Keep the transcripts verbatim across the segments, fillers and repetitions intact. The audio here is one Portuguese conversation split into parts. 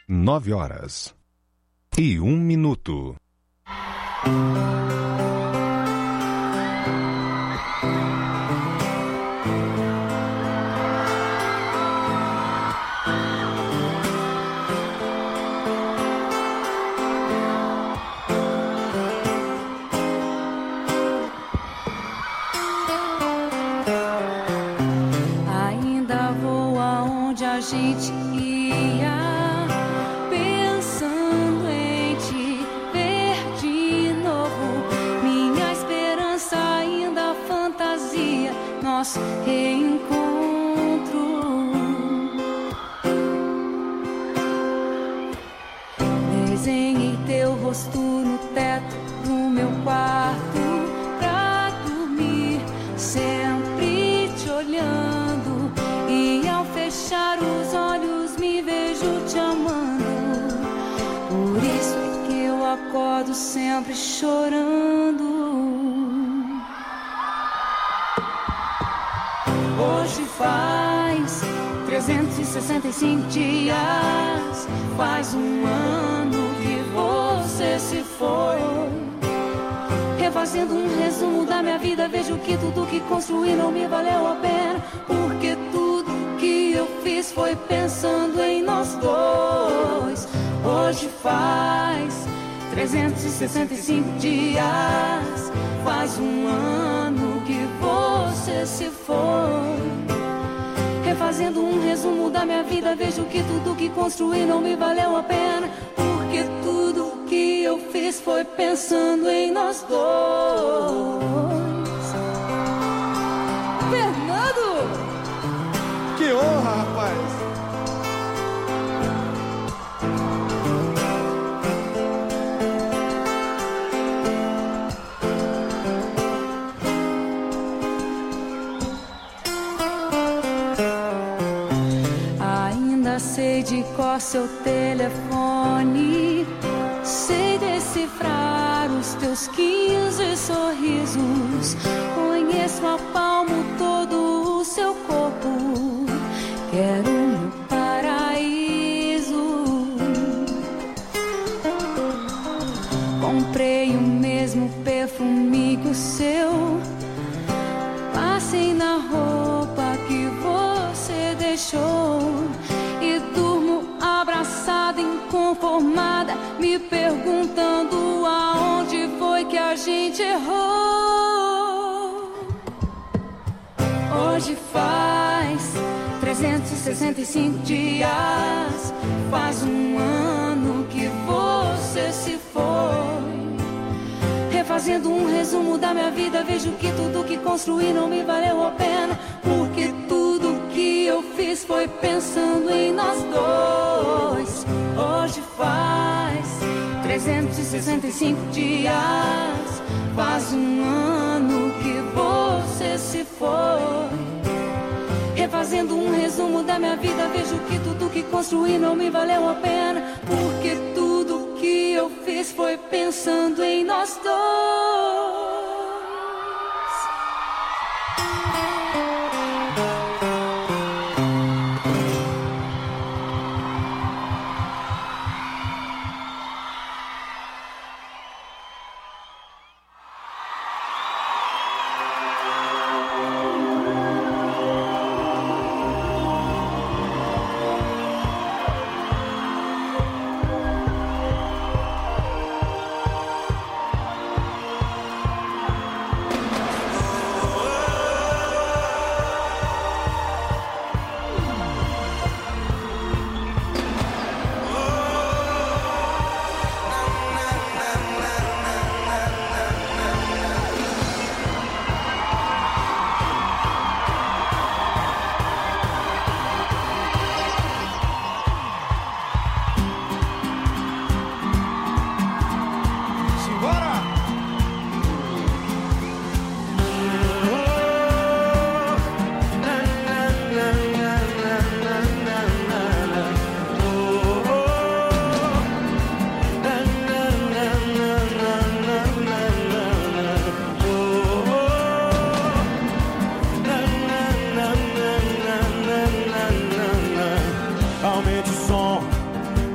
Nove horas e um minuto. Ainda vou aonde a gente ia, pensando em te ver de novo. Minha esperança ainda fantasia nosso reencontro. Desenhei teu rosto no teto do meu quarto pra dormir, sempre te olhando. E ao fechar os olhos me vejo te amando. Por isso é que eu acordo sempre chorando. Hoje faz trezentos e sessenta e cinco dias, faz um ano que você se foi. Refazendo um resumo da minha vida, vejo que tudo que construí não me valeu a pena, porque tudo que eu fiz foi pensando em nós dois. Hoje faz trezentos e sessenta e cinco dias, faz um ano que você se foi. Refazendo um resumo da minha vida, vejo que tudo que construí não me valeu a pena, porque tudo que eu fiz foi pensando em nós dois. Fernando! Que honra, rapaz! Ainda sei de cor seu telefone, sei decifrar os teus quinze sorrisos, conheço a palmo todo o seu corpo, quero meu paraíso. Comprei o mesmo perfume que o seu, passei na roupa que você deixou e durmo abraçada, inconformada, me perguntando aonde foi que a gente errou. Hoje faz trezentos e sessenta e cinco dias, faz um ano que você se foi. Refazendo um resumo da minha vida, vejo que tudo que construí não me valeu a pena, porque tudo que eu fiz foi pensando em nós dois. Hoje faz trezentos e sessenta e cinco dias, faz um ano que você se foi. Refazendo um resumo da minha vida, vejo que tudo que construí não me valeu a pena, porque tudo que eu fiz foi pensando em nós dois.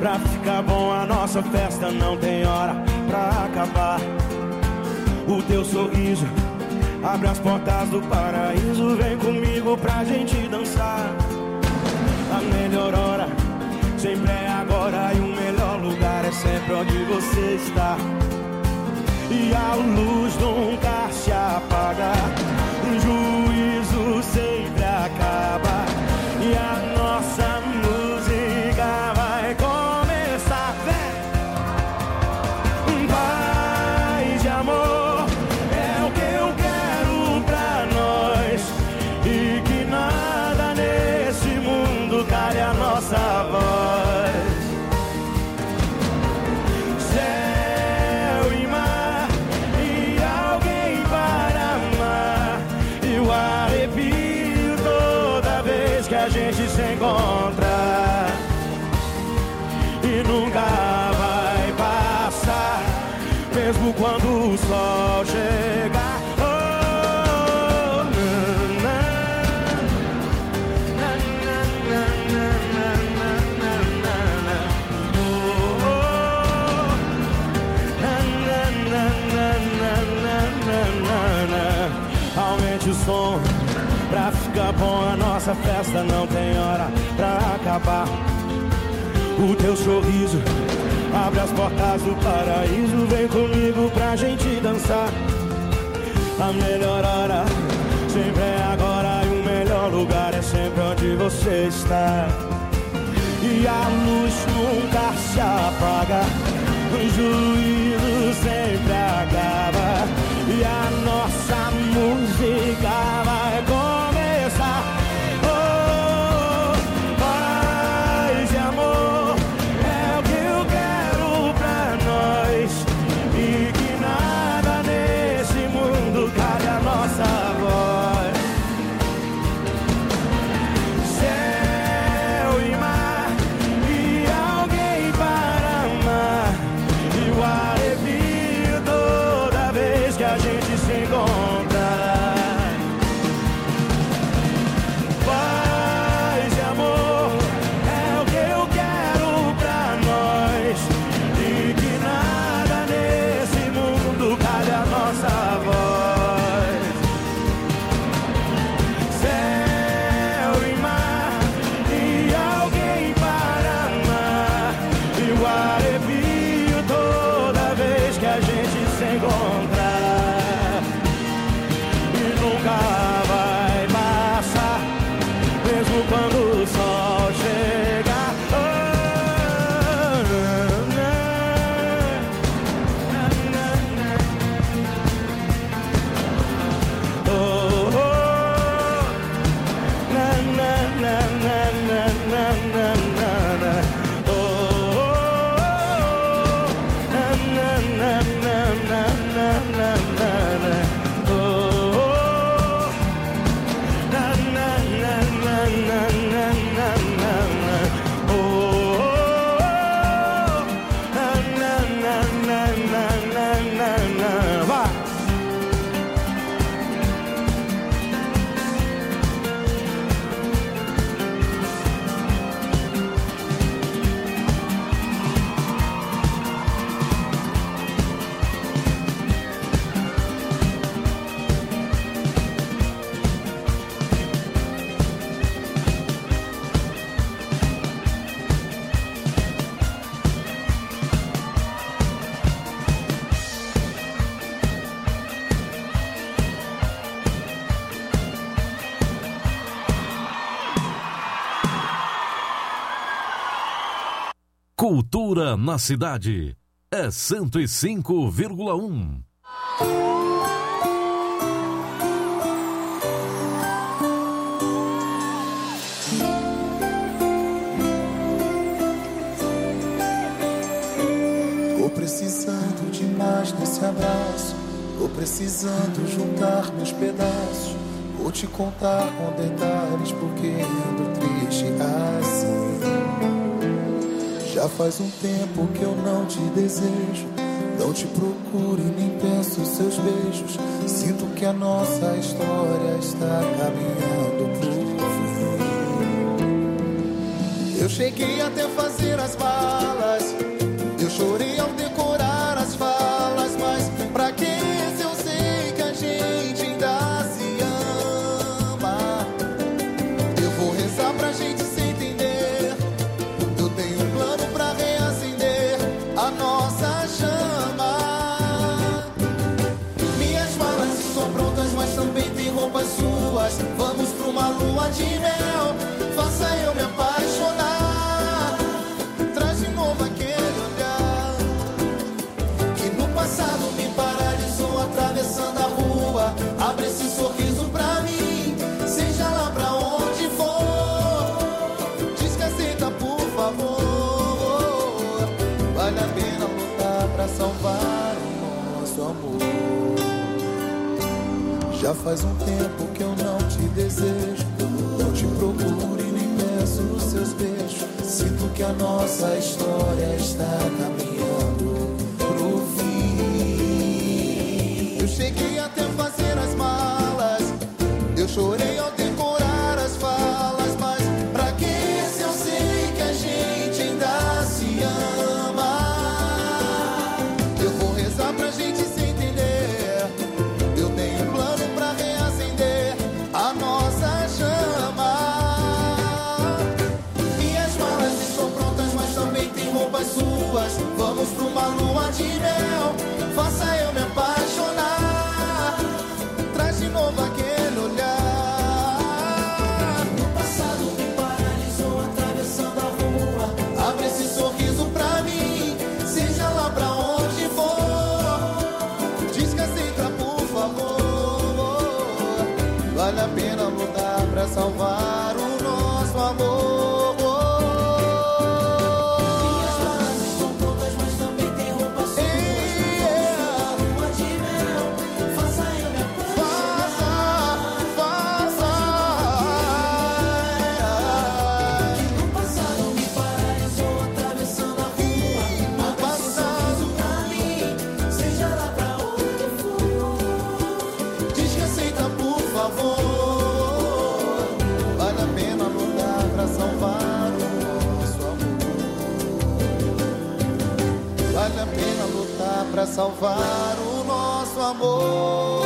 Pra ficar bom a nossa festa não tem hora pra acabar. O teu sorriso abre as portas do paraíso. Vem comigo pra gente dançar. A melhor hora sempre é agora, e o melhor lugar é sempre onde você está. E a luz nunca se apaga, o juízo sempre acaba, e a nossa música vai começar. Paz e amor é o que eu quero pra nós, e que nada nesse mundo cale a nossa voz. Céu e mar e alguém para amar, e o arrepio toda vez que a gente se encontra, e nunca vai passar, mesmo quando o sol chegar. Oh, na, na, na, na, na, na, na, na. Oh, oh, na, na, na, na, na, na, na. Aumente o som pra ficar bom, a nossa festa não tem hora pra acabar. O teu sorriso abre as portas do paraíso. Vem comigo pra gente dançar. A melhor hora sempre é agora, e o melhor lugar é sempre onde você está. E a luz nunca se apaga, o juízo sempre acaba, e a nossa música vai começar. Oh, paz e amor é o que eu quero pra nós, e que nada nesse mundo cale a nossa voz. Céu e mar e alguém para amar, e o arrepio toda vez que a gente se encontra. Paz e amor é o que eu quero pra nós, e que nada nesse mundo cale a nossa voz. Céu e mar e alguém para amar, e o arrepio toda vez que a gente se encontra, e nunca vai passar, mesmo quando o sol chegar. Oh, na, na, na, na. Oh, oh, na, na, na, na, na, na, na, na. Oh, oh, na, na, na, na, na, na, na, na. Oh, oh, na, na, na, na, na, na, na, na. Oh, oh, na, na, na, na, na, na, na. Vai! Cultura na cidade é cento e cinco vírgula um. Tô precisando de mais desse abraço, tô precisando juntar meus pedaços. Vou te contar com detalhes porque ando triste assim. Já faz um tempo que eu não te desejo, não te procuro e nem penso seus beijos. Sinto que a nossa história está caminhando pro fim. Eu cheguei até fazer as malas lua de mel, faça eu me apaixonar. Traz de novo aquele olhar que no passado me paralisou atravessando a rua. Abre esse sorriso pra mim, seja lá pra onde for. Diz que aceita, por favor. Vale a pena lutar pra salvar o nosso amor. Já faz um tempo que eu não te desejo, não te procuro e nem peço os seus beijos. Sinto que a nossa história está caminhando pro fim. Eu cheguei até fazer as malas, eu chorei ao decorar as falas. Mas pra que se eu sei que a gente ainda se ama? Eu vou rezar pra gente se entender. Eu tenho um plano pra reacender a nossa chama. Minhas malas estão prontas, mas também tem roupas suas. Vamos pra uma lua de mel, faça eu me apaixonar. Traz de novo aquele olhar. No passado me paralisou atravessando a rua. Abre esse sorriso pra mim, seja lá pra onde for. Diz que aceita, por favor. Vale a pena lutar pra salvar o nosso amor. Minhas malas estão prontas, mas também tem roupa sua. Yeah. Lua de mel, faça eu me apaixonar. Faça, faça. Que no passado me paralisou atravessando a rua. Abre esse sorriso pra mim, seja lá pra onde for. Diz que aceita, por favor. Vale a pena lutar pra salvar o nosso amor. Vale a pena lutar pra salvar o nosso amor.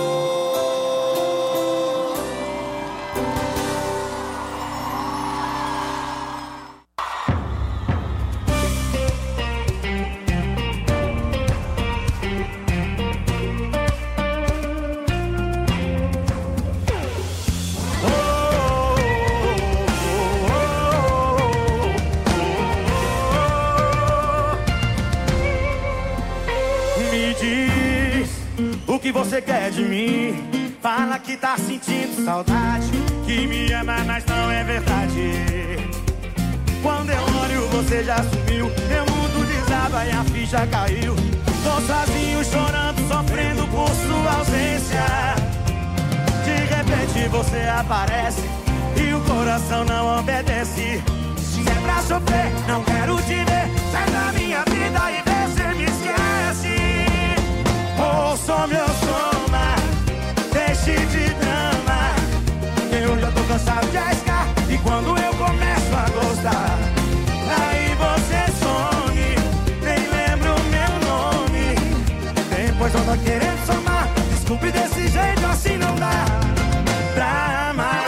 Me diz o que você quer de mim. Fala que tá sentindo saudade, que me ama, mas não é verdade. Quando eu olho você já sumiu, meu mundo desaba e a ficha caiu. Tô sozinho chorando, sofrendo por sua ausência. De repente você aparece e o coração não obedece. Se é pra sofrer, não quero te ver. Sai da minha vida e vê se me esquece. Ouça meu soma, deixe de drama. Eu já tô cansado de arriscar, e quando eu começo a gostar, aí você some, nem lembra o meu nome. Depois eu tô querendo somar. Desculpe, desse jeito assim não dá pra amar.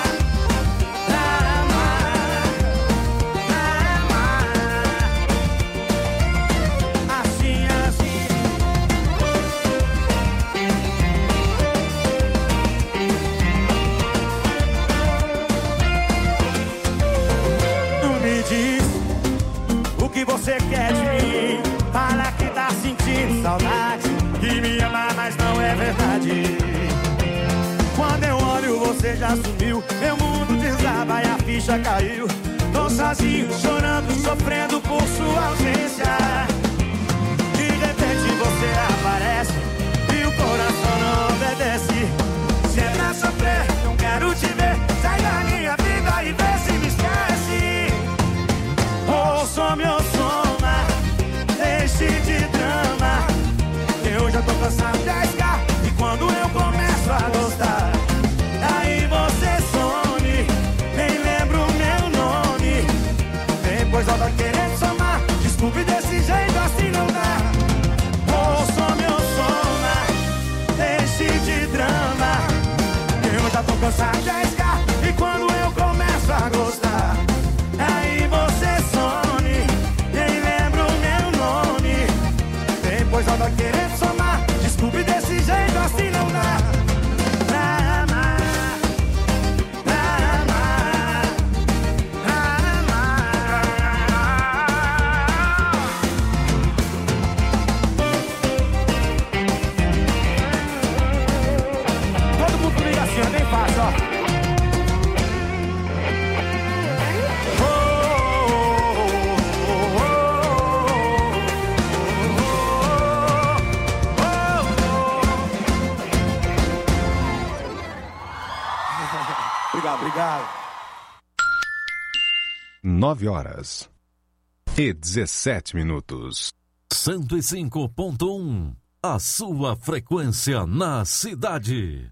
Você quer de mim, fala que tá sentindo saudade, que me ama, mas não é verdade. Quando eu olho você já sumiu, meu mundo desaba e a ficha caiu. Tô sozinho, chorando, sofrendo por sua ausência. De repente você aparece e o coração não obedece. Se é pra sofrer, não quero te ver. Sai da minha vida e vê se me esquece. Ouça meu soma, deixe de drama. Eu já tô cansado de arriscar, e quando eu começo a gostar, aí você some, nem lembra o meu nome. Depois volta querendo somar. nove horas e dezessete minutos. cento e cinco ponto um, a sua frequência na cidade.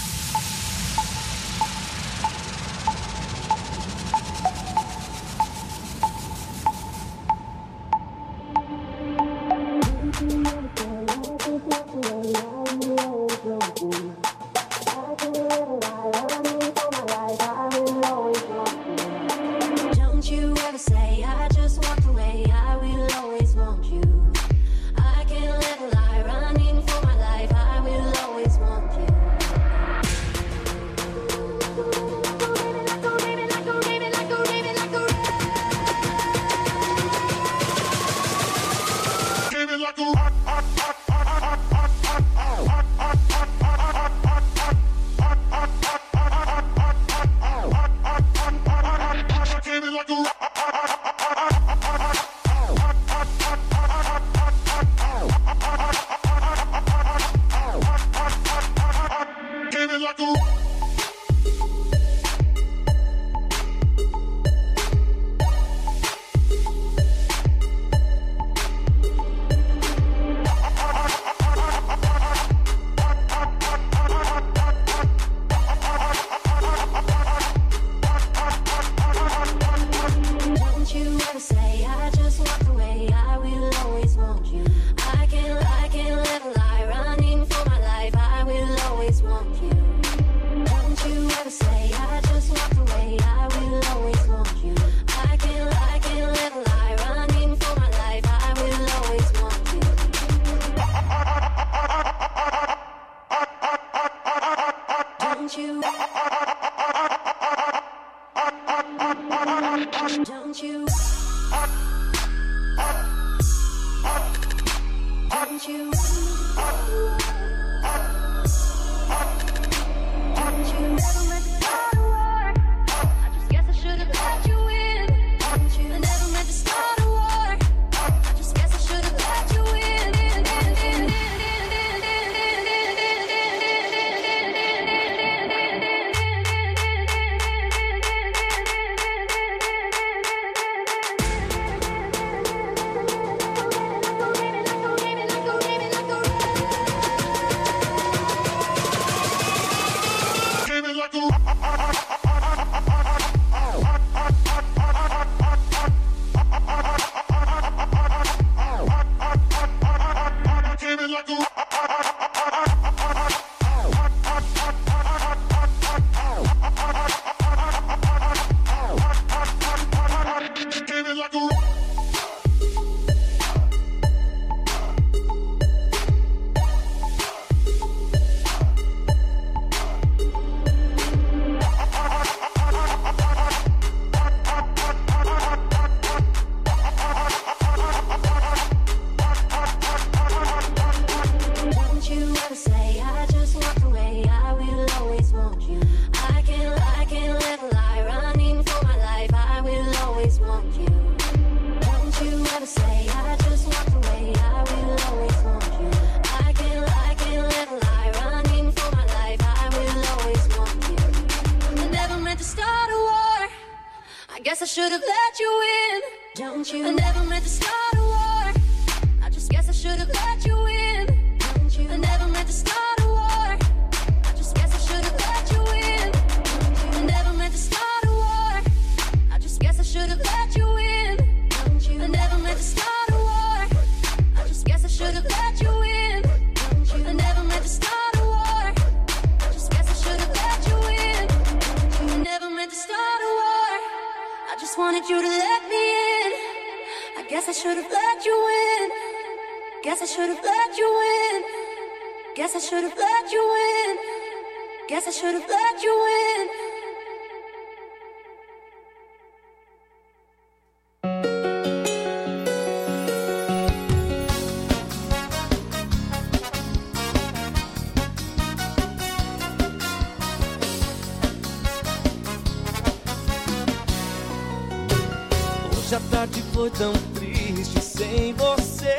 Hoje a tarde foi tão triste sem você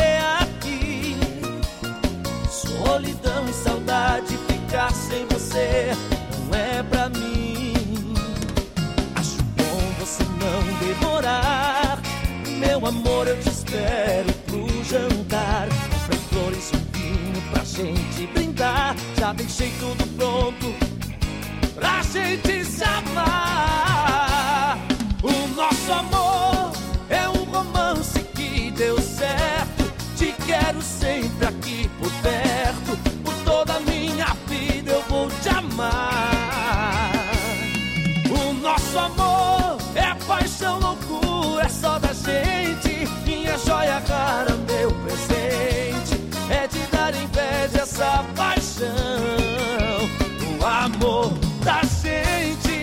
aqui. Solidão e saudade, ficar sem você não é pra mim. Acho bom você não demorar deixei tudo pronto pra gente se amar. O nosso amor é um romance que deu certo. Te quero sempre aqui por perto. Por toda a minha vida eu vou te amar. O nosso amor é paixão, loucura, é só da gente. Minha joia rara, meu presente, é de dar inveja essa paixão. O amor da gente.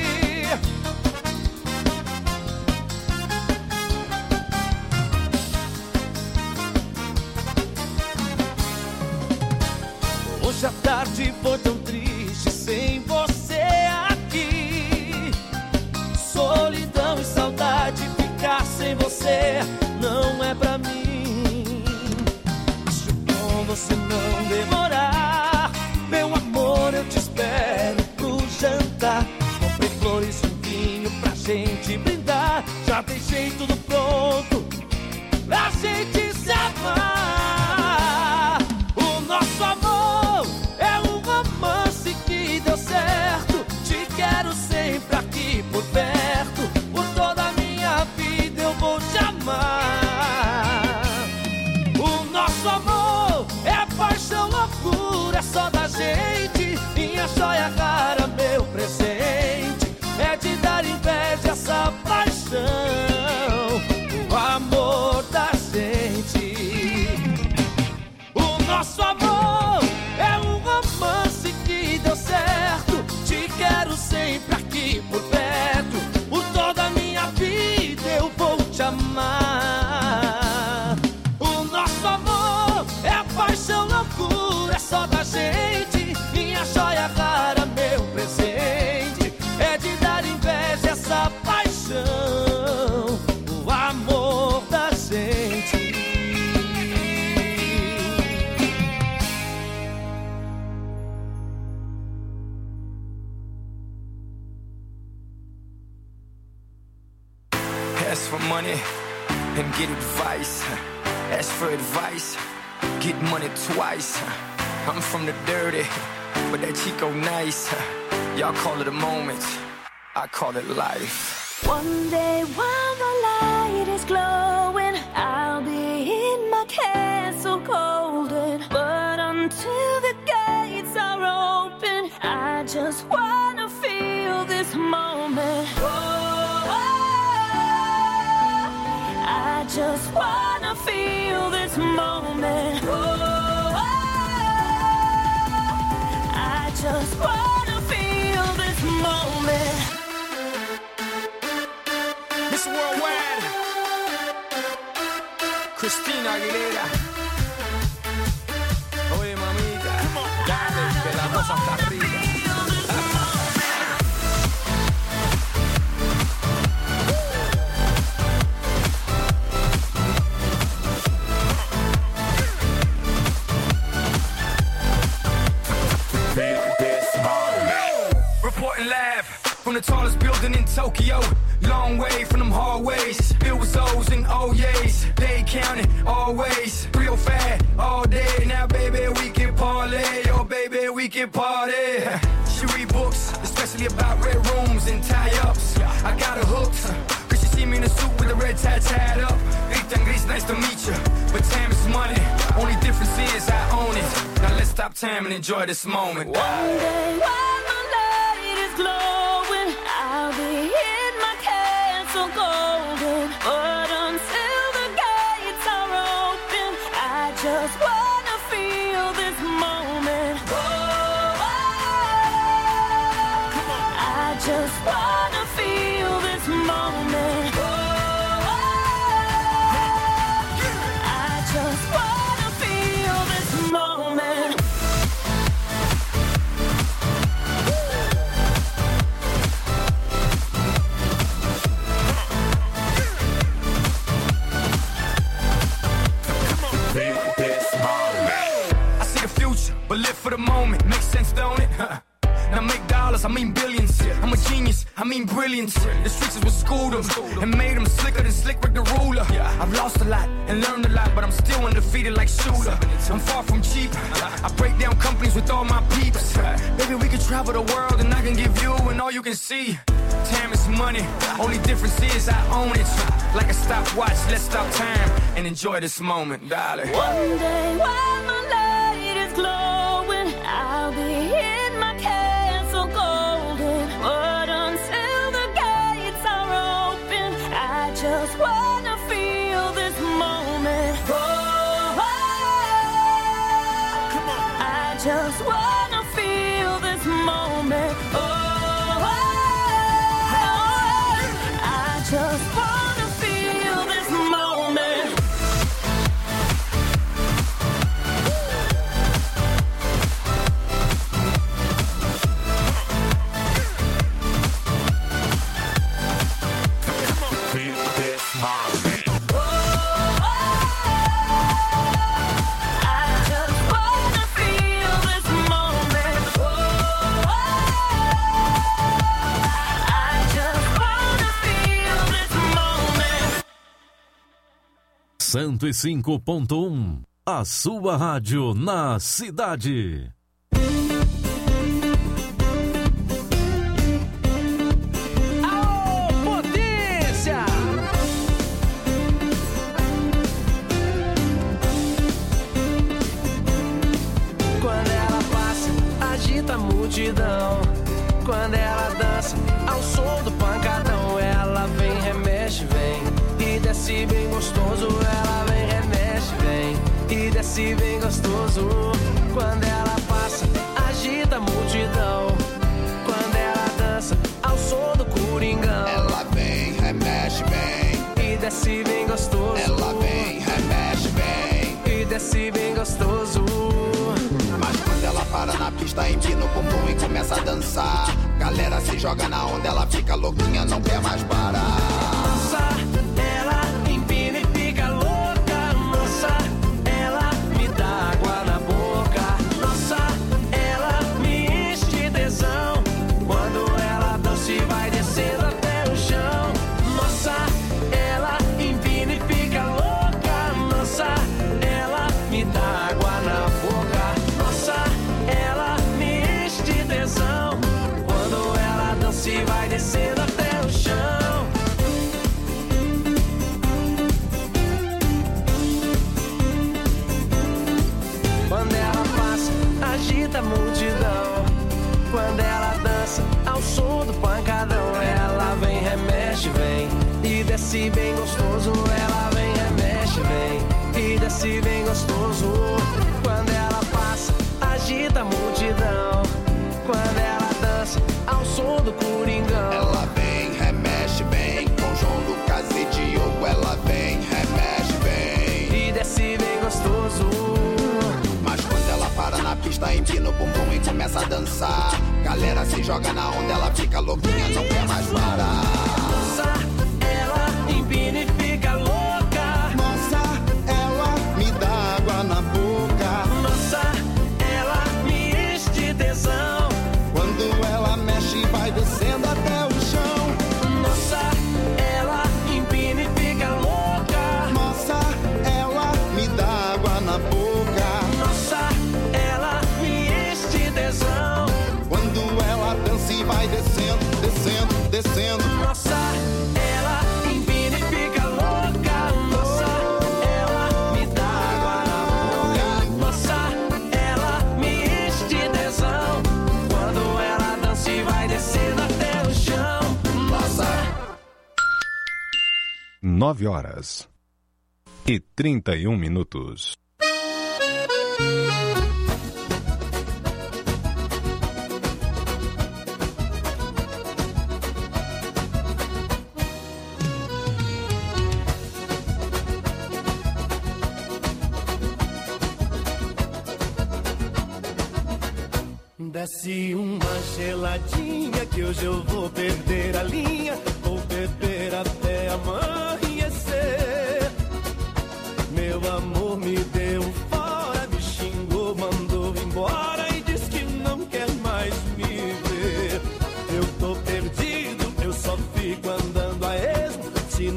Hoje a tarde foi tão triste sem você aqui. Solidão e saudade, ficar sem você não é pra mim. Acho bom você não demorar. Meu amor, eu te espero pro jantar. Comprei flores e um vinho pra gente brindar. Já deixei tudo pronto pra gente se amar. O nosso amor é um romance que deu certo. Te quero sempre aqui por perto. Por toda a minha vida eu vou te amar. O nosso amor é paixão, loucura, é só da gente. Minha joia rara, meu presente, é de dar inveja essa paixão. O amor da gente. O nosso amor é um romance que deu certo. Te quero sempre aqui por perto. Por toda a minha vida eu vou te amar. O nosso amor é paixão, loucura, é só da gente. Minha joia rara, meu presente, é de dar inveja essa paixão. O amor da gente. Ask for money and get advice. Ask for advice, get money twice. I'm from the dirty, but that Chico nice. Y'all call it a moment, I call it life. One day while the light is glowing, I'll be in my castle golden. But until the gates are open, I just wanna feel this moment. Oh, I just wanna feel this moment. Oh, I just wanna feel this moment. Miss Worldwide, Christina Aguilera. Oye, mamita, dale, que la cosa está arriba. Reporting live from the tallest building in Tokyo. Long way from them hallways. It was O's and O's. They counting always. Real fat all day. Now, baby, we can parlay. Oh, baby, we can party. She read books, especially about red rooms and tie-ups. I got her hooked. Cause she see me in a suit with a red tie tied up. Rita Gris, nice to meet you. But time is money. Only difference is I own it. Now let's stop time and enjoy this moment. One day while the light is glowing, I'll be in my castle golden. But until the gates are open, I just wanna feel this moment. Oh, I just wanna feel this moment. Oh, I just wanna feel this moment. I see the future, but live for the moment. Makes sense, don't it? and I make dollars, I mean billions. I'm a genius, I mean brilliance. The streets is what schooled them and made them slicker than Slick Rick the Ruler. I've lost a lot and learned a lot, but I'm still undefeated like Shooter. I'm far from cheap, I break down companies with all my peeps. Baby, we can travel the world and I can give you and all you can see. Time is money, only difference is I own it. Like a stopwatch, let's stop time and enjoy this moment, darling. One day while my light is glowing, I'll be in my castle golden. But until the gates are open, I just wanna feel this moment. Oh, oh, come on. I just wanna feel this moment. Oh, oh, oh, I just wanna feel this moment. cento e cinco ponto um, a sua rádio na cidade. Aô, potência! Quando ela passa, agita a multidão. Quando ela dança, ao som do pancadão, ela vem, remexe, vem. E desce bem gostoso, ela vem, remexe, vem. E desce bem gostoso. Quando ela passa, agita a multidão. Quando ela dança, ao som do coringão, ela vem, remexe, vem. E desce bem gostoso. Ela vem, remexe, vem. E desce bem gostoso. Mas quando ela para na pista, empina o bumbum e começa a dançar. Galera se joga na onda, ela fica louquinha, não quer mais parar. Nossa, ela empina e fica louca. Nossa, ela me dá água na boca. Nossa, ela me enche de tesão. Quando ela dança e vai descendo até o chão. Nossa, ela empina e fica louca. Nossa, ela me dá água na boca. Nossa, ela me enche de tesão. Quando ela dança e vai descendo até o chão. Quando ela passa, agita a multidão. Quando ela dança, ao som do pancadão, ela vem, remexe, vem. E desce bem gostoso, ela vem, remexe, vem. E desce bem gostoso. Quando ela passa, agita a multidão. Quando ela dança, ao som do coringão, ela vem, remexe, vem. Com João Lucas e Diogo, ela vem, remexe, vem. E desce bem gostoso. Mas quando ela para na pista, empina o bumbum e começa a dançar. Galera se joga na onda, ela fica louquinha, não quer mais parar. Nossa, ela empina e fica louca. Nossa, ela me dá água na boca. Nossa, ela me enche de tesão. Quando ela mexe, vai descendo até o chão. Nossa, ela empina e fica louca. Nossa, ela me dá água na boca. Nossa, ela me enche de tesão. Quando ela dança e vai descendo, descendo, descendo. Nossa, ela empina e fica louca. Nossa, ela me dá água na boca. Nossa, ela me enche de tesão. Quando ela dança e vai descendo até o chão. Nossa. Nove horas e trinta e um minutos. Desce uma geladinha que hoje eu vou perder a linha. Vou beber até amanhecer. Meu amor me deu fora, me xingou, mandou embora e diz que não quer mais me ver.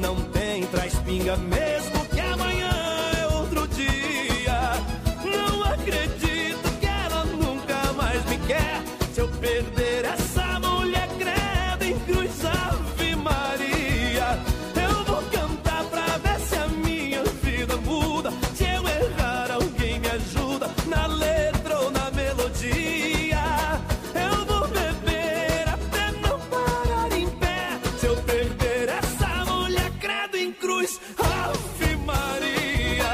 não tem, traz pinga mesmo que amanhã é outro dia. Não acredito que ela nunca mais me quer. Se eu perder essa mulher, credo em cruz, Ave Maria. Eu vou cantar pra ver se a minha vida muda. Se eu errar, alguém me ajuda na letra ou na melodia. Eu vou beber até não parar em pé. Se eu perder essa mulher, credo em cruz, Ave Maria.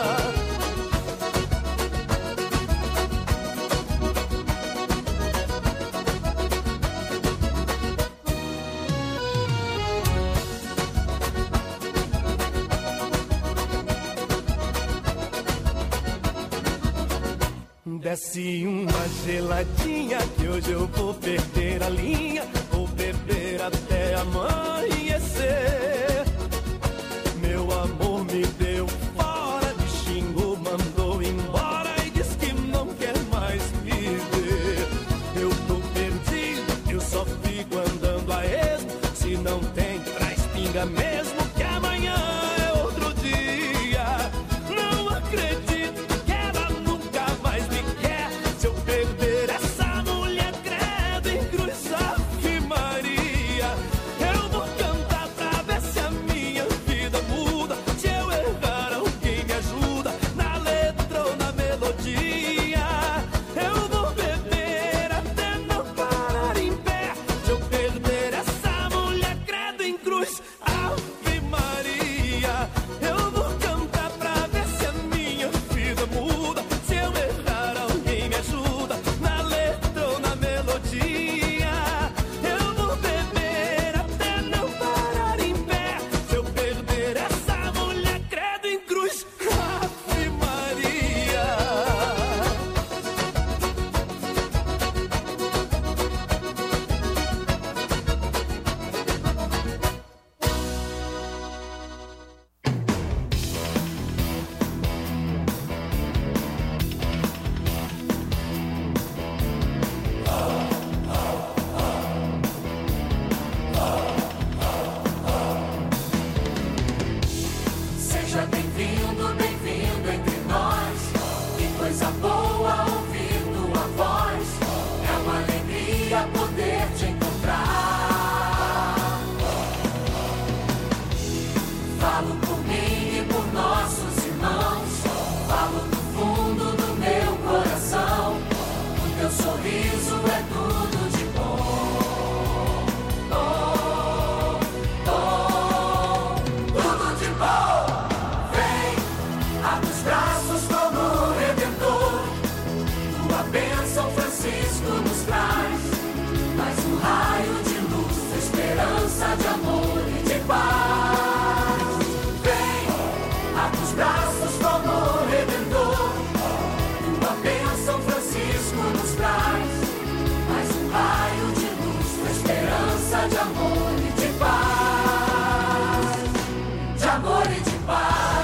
Desce uma geladinha que hoje eu vou perder a linha. Vou beber até amanhecer. Meu amor me deu fora, me xingou, mandou embora e diz que não quer mais me ver. Eu tô perdido, eu só fico andando a esmo. Se não tem, traz pinga mesmo que amanhã é outro dia. Não acredito que ela nunca mais me quer. Se eu perder essa mulher, credo em cruz, Ave Maria. Eu vou cantar pra ver se a minha vida muda. Se eu errar, alguém me ajuda na letra ou na melodia. Eu vou beber até não parar em pé. Se eu perder essa mulher, credo em cruz, Ave Maria. Eu vou cantar pra ver se a minha vida muda. Se eu errar, alguém me ajuda na letra ou na melodia. Eu vou beber até não parar em pé. Se eu perder essa mulher, credo em cruz, Ave Maria. Seja bem-vindo, bem-vindo entre nós. Que coisa boa ouvir tua voz. É uma alegria poder te encontrar. Falo por mim e por nossos irmãos. Falo do fundo do meu coração. O teu sorriso é tudo de bom. Oh, oh, tudo de bom. Vem, abre os braços como Redentor. Tua bênção, Francisco, nos traz. Mais um raio de luz, esperança, de amor e de paz. Vem, abre os braços como Redentor. Tua bênção, Francisco, nos traz. Mais um raio de luz, esperança, de amor e de paz. De amor e de paz.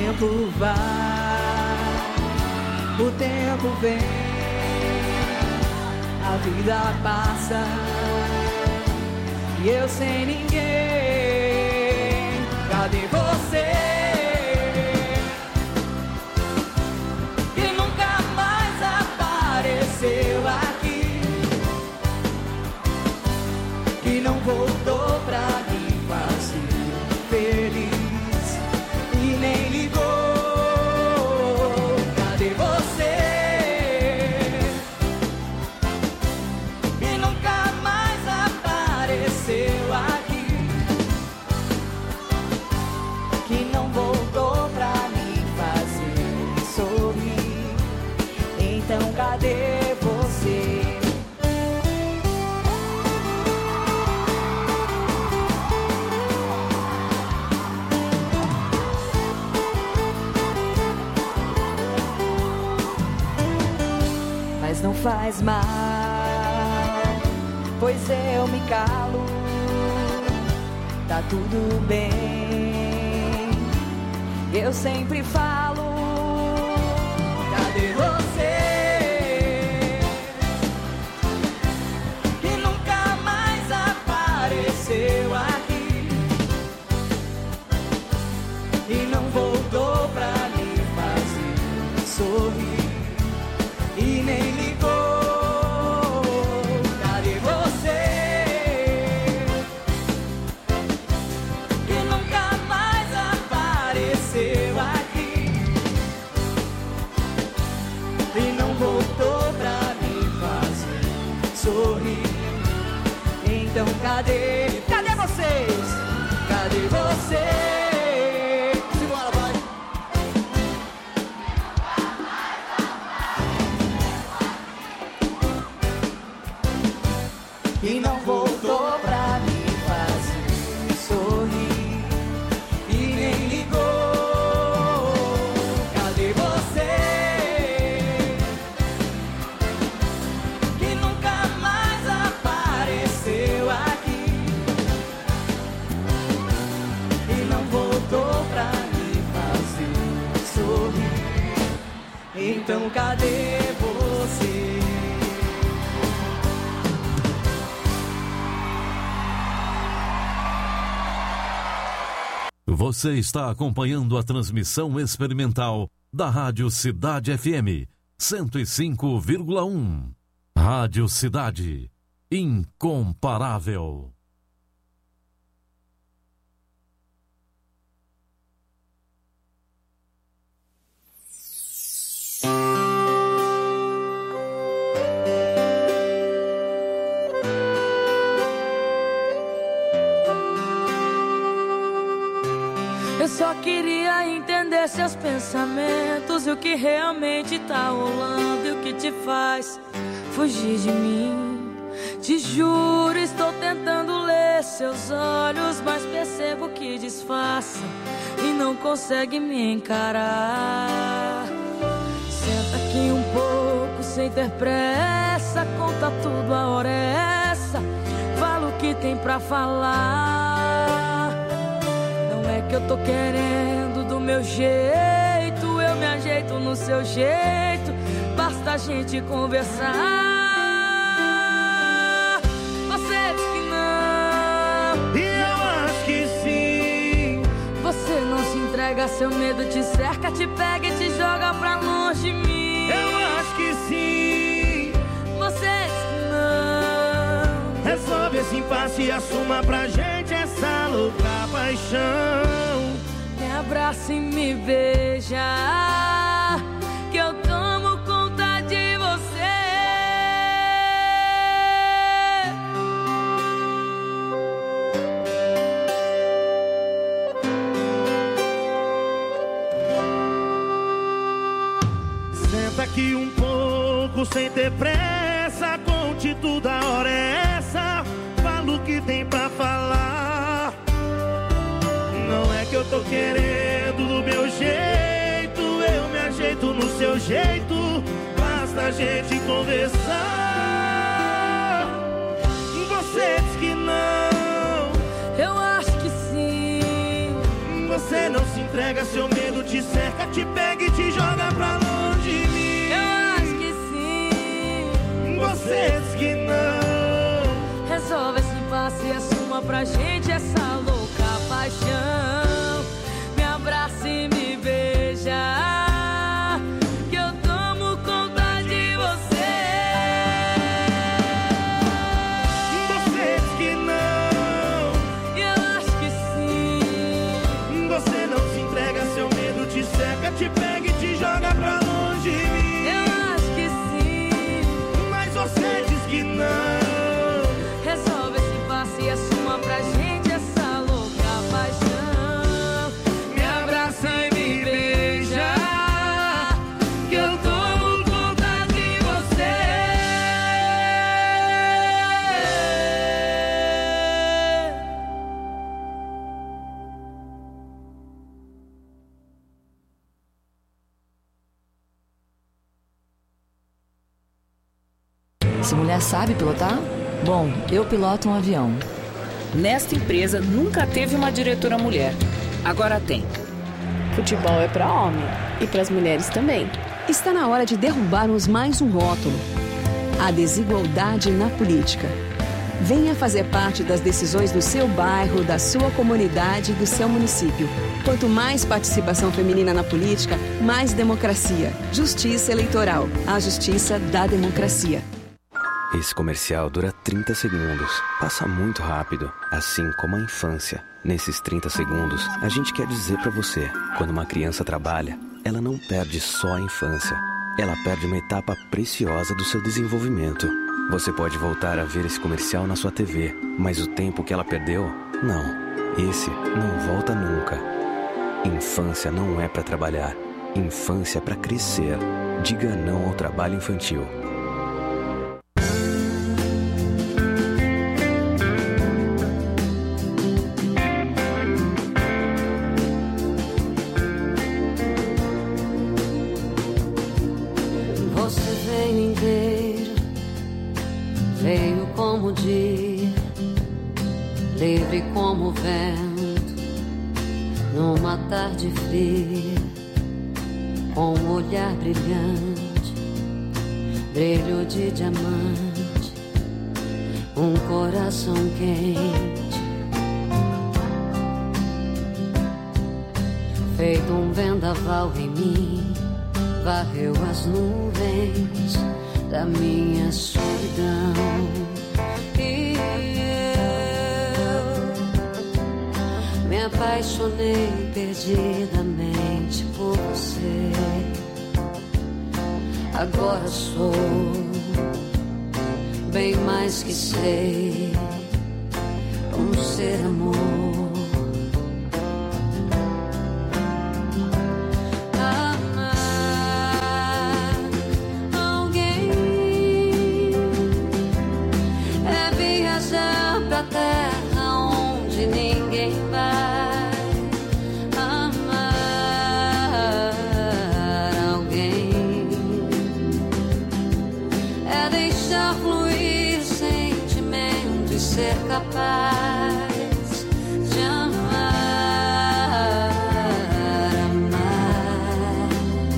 tempo vai, o tempo vem, a vida passa e eu sem ninguém. Cadê você? Que nunca mais apareceu aqui, que não voltou pra me fazer feliz e nem ligou. Cadê você? Que nunca mais apareceu aqui, que não voltou pra me fazer sorrir. Então cadê você? Mas não faz mal, pois eu me calo, tá tudo bem, eu sempre falo. Cadê você? Que nunca mais apareceu aqui e não voltou pra me fazer sorrir e nem ligou. Cadê você? Que nunca mais apareceu aqui e não voltou pra me fazer sorrir. Então cadê? Cadê vocês? Cadê você? Simbora, vai! E não voltou pra me fazer sorrir e nem ligou. Cadê você? Que nunca mais apareceu aqui e não voltou pra me fazer sorrir. Então cadê você? Você está acompanhando a transmissão experimental da Rádio Cidade F M cento e cinco vírgula um. Rádio Cidade, incomparável. Eu só queria entender seus pensamentos e o que realmente tá rolando e o que te faz fugir de mim. Te juro, estou tentando ler seus olhos, mas percebo que disfarça e não consegue me encarar. Senta aqui um pouco sem ter pressa, conta tudo, a hora é essa. Fala o que tem pra falar. É que eu tô querendo do meu jeito, eu me ajeito no seu jeito, basta a gente conversar. Você diz que não, e eu acho que sim. Você não se entrega, seu medo te cerca, te pega e te joga pra longe de mim. Eu acho que sim. Você diz que não. Resolve esse impasse e assuma pra gente essa louca paixão. Me abraça e me beija, que eu tomo conta de você. Senta aqui um pouco sem ter pressa, conte tudo, a hora é essa. Fala o que tem pra falar. Não é que eu tô querendo do meu jeito, eu me ajeito no seu jeito, basta a gente conversar. Você diz que não, eu acho que sim. Você não se entrega, seu medo te cega, pra gente essa louca paixão. Me abraça e me beija, que eu tomo conta de você. Você diz que não, E eu acho que sim. você não se entrega, seu medo te seca, te pega e te joga pra longe de mim. Eu acho que sim. Mas você diz que não. Resolve esse impasse e assuma pra gente essa louca paixão. Me abraça e me beija, que eu tomo conta de você. Se mulher sabe pilotar? Bom, eu piloto um avião. Nesta empresa nunca teve uma diretora mulher. Agora tem. Futebol é para homem e para as mulheres também. Está na hora de derrubarmos mais um rótulo: a desigualdade na política. Venha fazer parte das decisões do seu bairro, da sua comunidade e do seu município. Quanto mais participação feminina na política, mais democracia. Justiça eleitoral. A justiça da democracia. Esse comercial dura trinta segundos. Passa muito rápido, assim como a infância. Nesses trinta segundos, a gente quer dizer pra você: quando uma criança trabalha, ela não perde só a infância. Ela perde uma etapa preciosa do seu desenvolvimento. Você pode voltar a ver esse comercial na sua T V, mas o tempo que ela perdeu, não. Esse não volta nunca. Infância não é pra trabalhar. Infância é pra crescer. Diga não ao trabalho infantil. Livre como o vento, numa tarde fria, com um olhar brilhante, brilho de diamante, um coração quente, feito um vendaval em mim, varreu as nuvens da minha solidão. Me apaixonei perdidamente por você. Agora sou bem mais que sei, um ser amor. Amar alguém é viajar pra terra onde ninguém vai. Ser capaz de amar, amar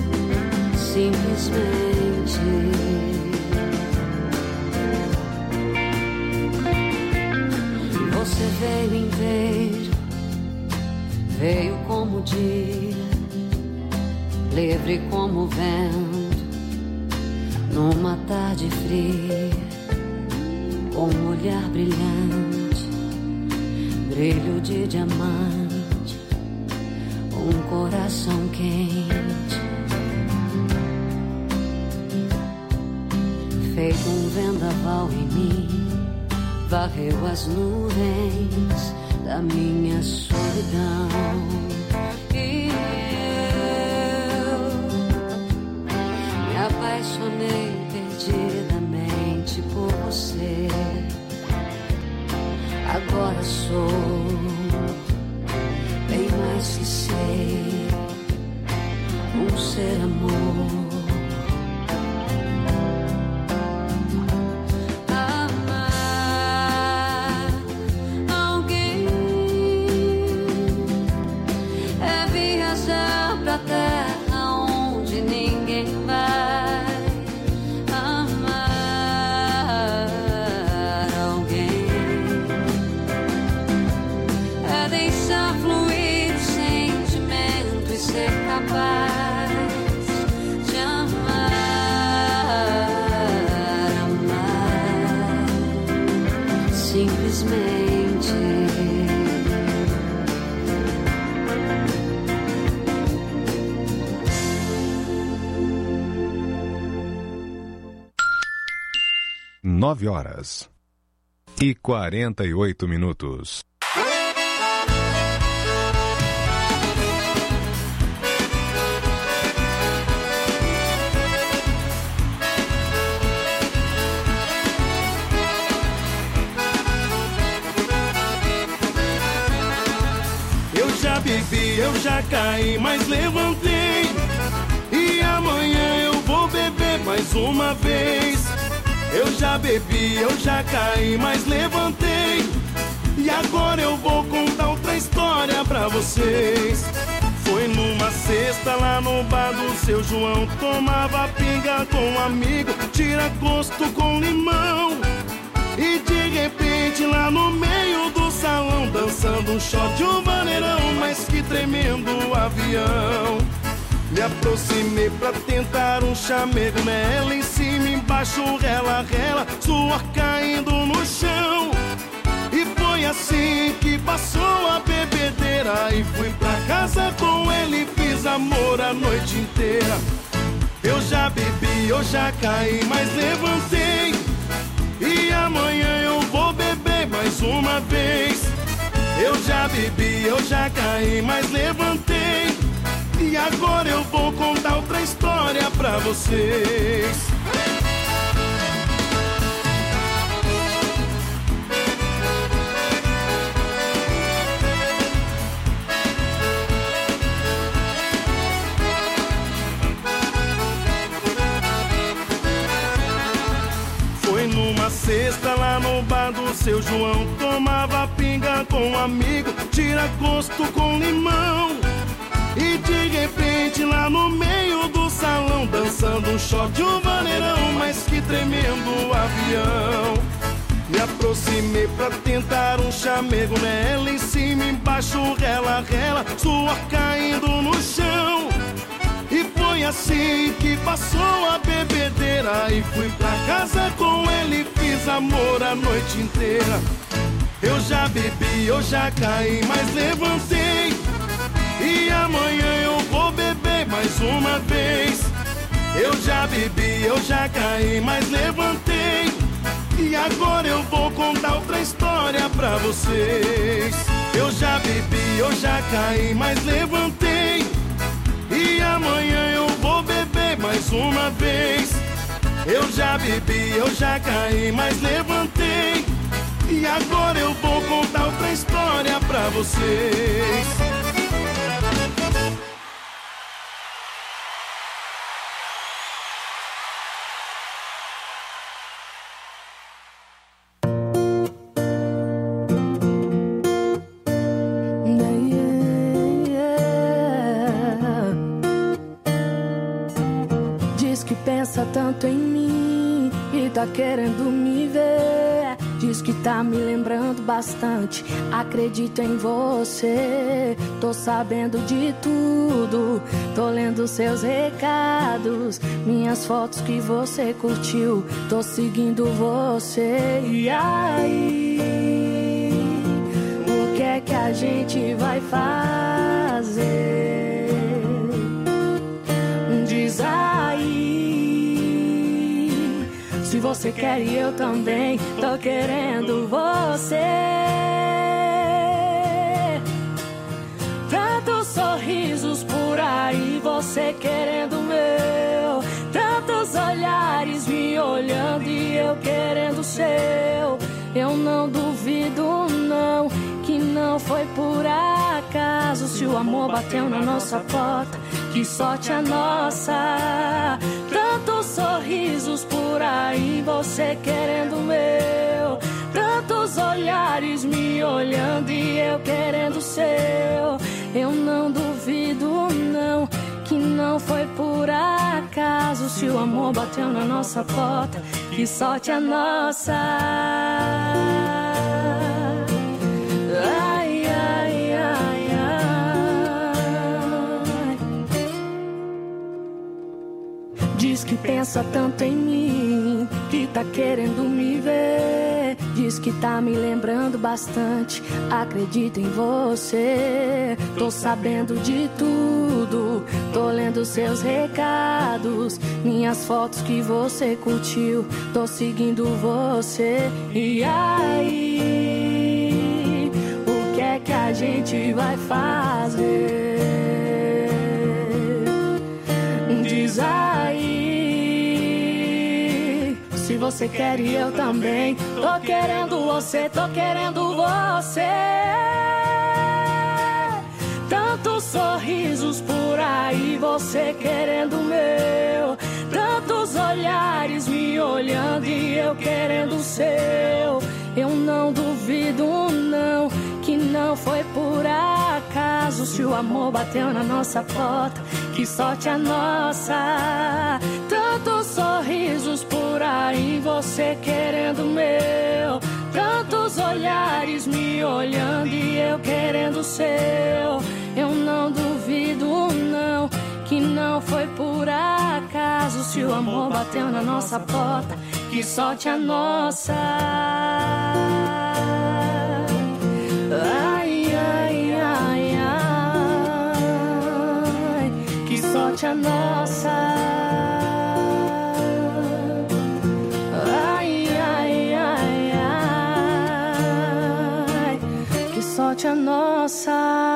simplesmente. Você veio em ver, veio como o dia, livre como o vento, numa tarde fria, com um olhar brilhante, brilho de diamante, um coração quente, feito um vendaval em mim, varreu as nuvens da minha solidão. E eu me apaixonei perdidamente por você. Agora sou bem mais que sei, um ser amor. Amar alguém é viajar pra terra onde ninguém vai. Amar alguém nove horas e quarenta e oito minutos. Eu já bebi, eu já caí, mas levantei. E amanhã eu vou beber mais uma vez. Eu já bebi, eu já caí, mas levantei. E agora eu vou contar outra história pra vocês. Foi numa sexta lá no bar do seu João. Tomava pinga com um amigo, tira gosto com limão. E de repente lá no meio do salão, dançando um shot de um vaneirão, mas que tremendo avião. Me aproximei pra tentar um chamego nela, em cima, embaixo, rela, rela, suor caindo no chão. E foi assim que passou a bebedeira, e fui pra casa com ele, fiz amor a noite inteira. Eu já bebi, eu já caí, mas levantei. E amanhã eu vou beber mais uma vez. Eu já bebi, eu já caí, mas levantei. E agora eu vou contar outra história pra vocês. Foi numa sexta lá no bar do seu João. Tomava pinga com um amigo, tira gosto com limão. E de repente lá no meio do salão, dançando um shot de um vaneirão, mas que tremendo avião. Me aproximei pra tentar um chamego nela, em cima, embaixo, rela, rela, suor caindo no chão. E foi assim que passou a bebedeira, e fui pra casa com ele, fiz amor a noite inteira. Eu já bebi, eu já caí, mas levantei. E amanhã eu vou beber mais uma vez. Eu já bebi, eu já caí, mas levantei. E agora eu vou contar outra história pra vocês. Eu já bebi, eu já caí, mas levantei. E amanhã eu vou beber mais uma vez. Eu já bebi, eu já caí, mas levantei. E agora eu vou contar outra história pra vocês. Pensa tanto em mim e tá querendo me ver. Diz que tá me lembrando bastante. Acredito em você. Tô sabendo de tudo. Tô lendo seus recados, minhas fotos que você curtiu. Tô seguindo você. E aí, o que é que a gente vai fazer? Diz aí. Se você quer e eu também tô querendo você. Tantos sorrisos por aí, você querendo o meu. Tantos olhares me olhando e eu querendo o seu. Eu não duvido não, que não foi por acaso. Se o amor bateu na nossa porta, que sorte a nossa. Tantos sorrisos por aí, você querendo o meu. Tantos olhares me olhando e eu querendo o seu. Eu não duvido não, que não foi por acaso. Se o amor bateu na nossa porta, que sorte a nossa. Ai, ai, ai, ai. Diz que pensa tanto em mim, que tá querendo me ver. Diz que tá me lembrando bastante, acredito em você. Tô sabendo de tudo, tô lendo seus recados, minhas fotos que você curtiu, tô seguindo você. E aí, o que é que a gente vai fazer? Diz aí, se você quer e eu também. Tô querendo você, tô querendo você. Tantos sorrisos por aí, você querendo o meu. Tantos olhares me olhando e eu querendo o seu. Eu não duvido, não, que não foi por acaso. Se o amor bateu na nossa porta, que sorte a nossa. Tantos sorrisos por aí, você querendo o meu. Tantos olhares me olhando e eu querendo o seu. Eu não duvido, não, que não foi por acaso. Se o amor bateu na nossa porta, que sorte a nossa. Ai, ai, ai, ai, que sorte a nossa. Ai, ai, ai, ai, que sorte a nossa.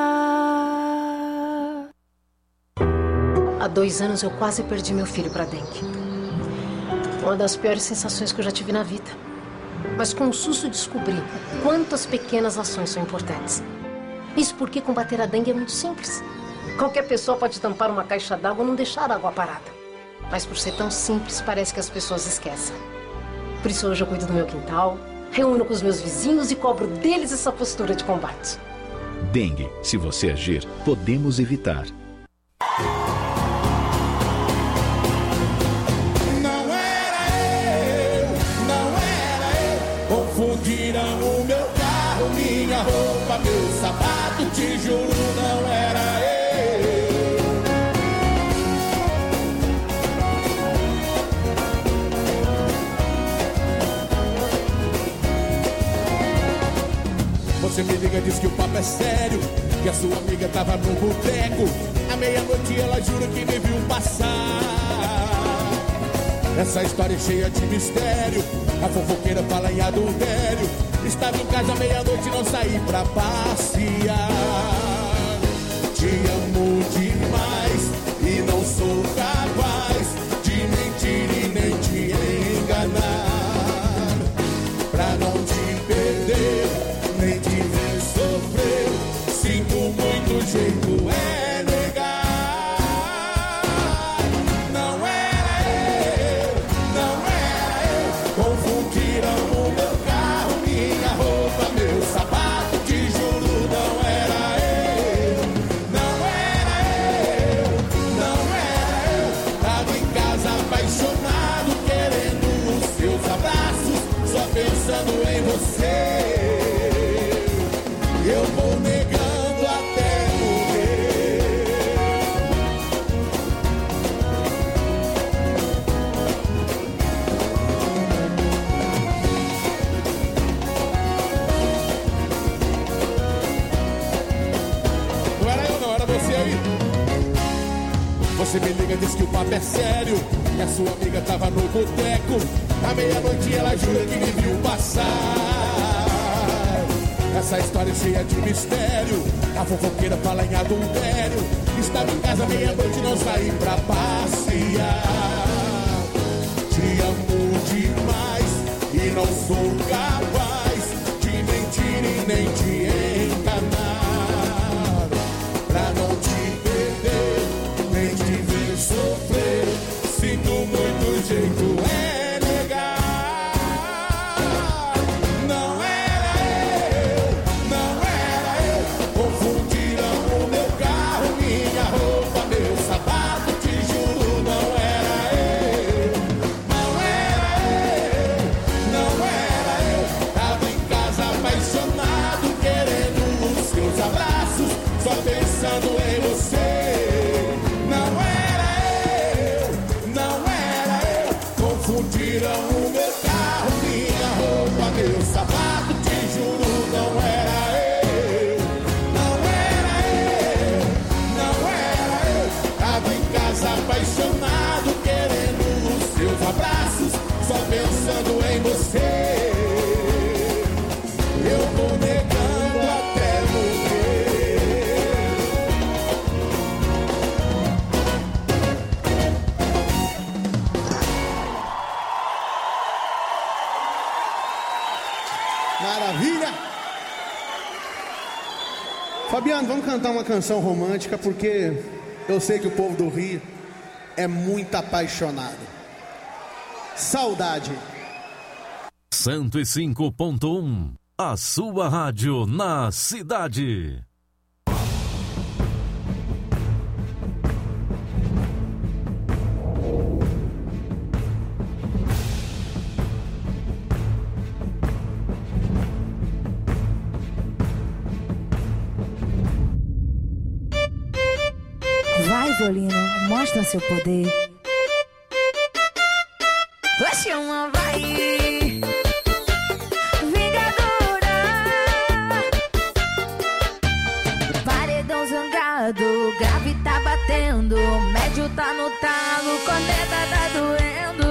Há dois anos eu quase perdi meu filho para dengue. Uma das piores sensações que eu já tive na vida. Mas com o susto descobri quantas pequenas ações são importantes. Isso porque combater a dengue é muito simples. Qualquer pessoa pode tampar uma caixa d'água ou não deixar a água parada. Mas por ser tão simples, parece que as pessoas esquecem. Por isso hoje eu cuido do meu quintal, reúno com os meus vizinhos e cobro deles essa postura de combate. Dengue, se você agir, podemos evitar. Confundiram o meu carro, minha roupa, meu sapato, te juro, não era eu. Você me liga, diz que o papo é sério, que a sua amiga tava no boteco. À meia-noite ela jura que me viu passar. Essa história é cheia de mistério, a fofoqueira fala em adultério. Estava em casa à meia-noite e não saí pra passear. Te amo demais e não sou capaz de mentir e nem te enganar. Pra não te perder, nem te ver sofrer, sinto muito jeito é negar. Pensando em você, eu vou negando até morrer. Não era eu, não, era você aí. Você me liga, diz que o papo é sério, que a sua amiga tava no boteco. À meia-noite ela jura que me viu passar. Essa história é cheia de mistério, a fofoqueira fala em adultério. Estava em casa à meia-noite e não saí pra passear. Te amo demais e não sou capaz de mentir e nem te enganar. Pra não te perder, nem te ver sofrer, sinto muito jeito é. Pensando em você, não era eu, não era eu. Confundiram o meu carro, minha roupa, meu sapato. você. Eu vou negando até morrer. Maravilha! Fabiano, vamos cantar uma canção romântica, porque eu sei que o povo do Rio é muito apaixonado. Saudade. cento e cinco ponto um, a sua rádio na cidade. Vai, violino, mostra seu poder. Oxe, uma vai, vingadora. Paredão zangado, grave tá batendo, médio tá no talo, corneta tá doendo.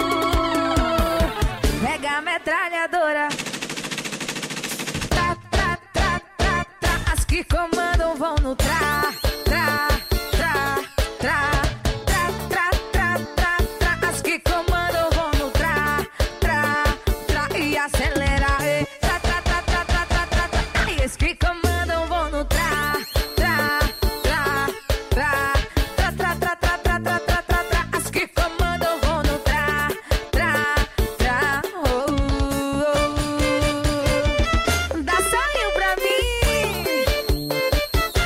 Pega a metralhadora. Tá, tá, tá, tá, tá. As que comandam vão no traje.